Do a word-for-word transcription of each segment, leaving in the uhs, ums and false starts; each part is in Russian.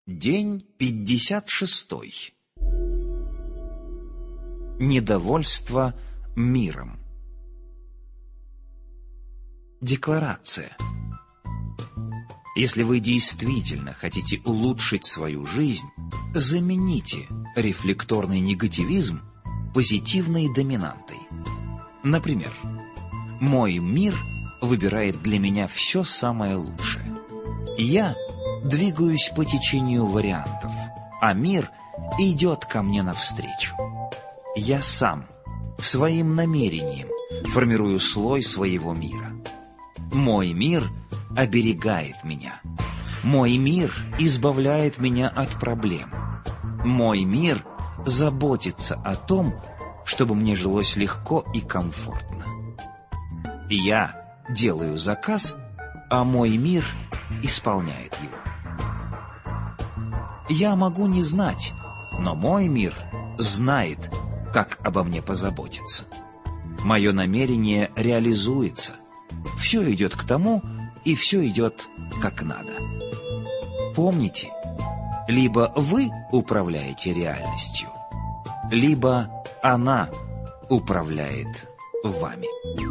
День пятьдесят шестой. Недовольство миром. Декларация. Если вы действительно хотите улучшить свою жизнь, замените рефлекторный негативизм позитивной доминантой. Например, мой мир выбирает для меня все самое лучшее. Я двигаюсь по течению вариантов, а мир идет ко мне навстречу. Я сам, своим намерением, формирую слой своего мира. Мой мир оберегает меня. Мой мир избавляет меня от проблем. Мой мир заботится о том, чтобы мне жилось легко и комфортно. Я делаю заказ, а мой мир исполняет его. Я могу не знать, но мой мир знает, как обо мне позаботиться. Мое намерение реализуется. Все идет к тому, и все идет как надо. Помните, либо вы управляете реальностью, либо она управляет вами.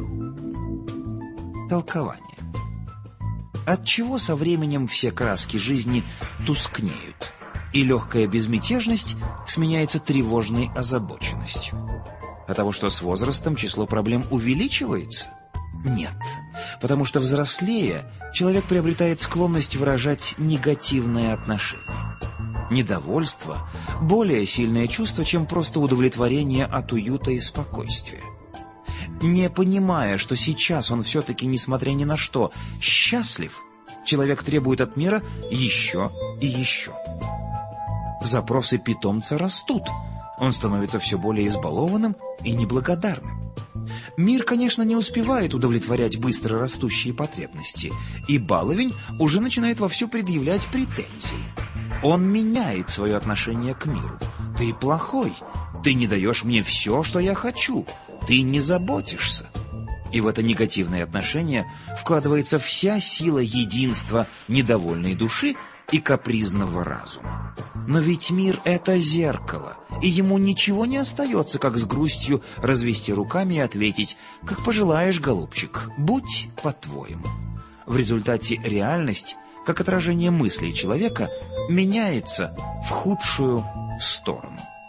Толкование. Отчего со временем все краски жизни тускнеют, и легкая безмятежность сменяется тревожной озабоченностью? От того, что с возрастом число проблем увеличивается? Нет, потому что, взрослея, человек приобретает склонность выражать негативные отношения. Недовольство – более сильное чувство, чем просто удовлетворение от уюта и спокойствия. Не понимая, что сейчас он все-таки, несмотря ни на что, счастлив, человек требует от мира еще и еще. Запросы питомца растут, он становится все более избалованным и неблагодарным. Мир, конечно, не успевает удовлетворять быстро растущие потребности, и баловень уже начинает вовсю предъявлять претензии. Он меняет свое отношение к миру. «Ты плохой, ты не даешь мне все, что я хочу, ты не заботишься». И в это негативное отношение вкладывается вся сила единства недовольной души и капризного разума. Но ведь мир — это зеркало, и ему ничего не остается, как с грустью развести руками и ответить: «Как пожелаешь, голубчик, будь по-твоему». В результате реальность, как отражение мыслей человека, меняется в худшую сторону.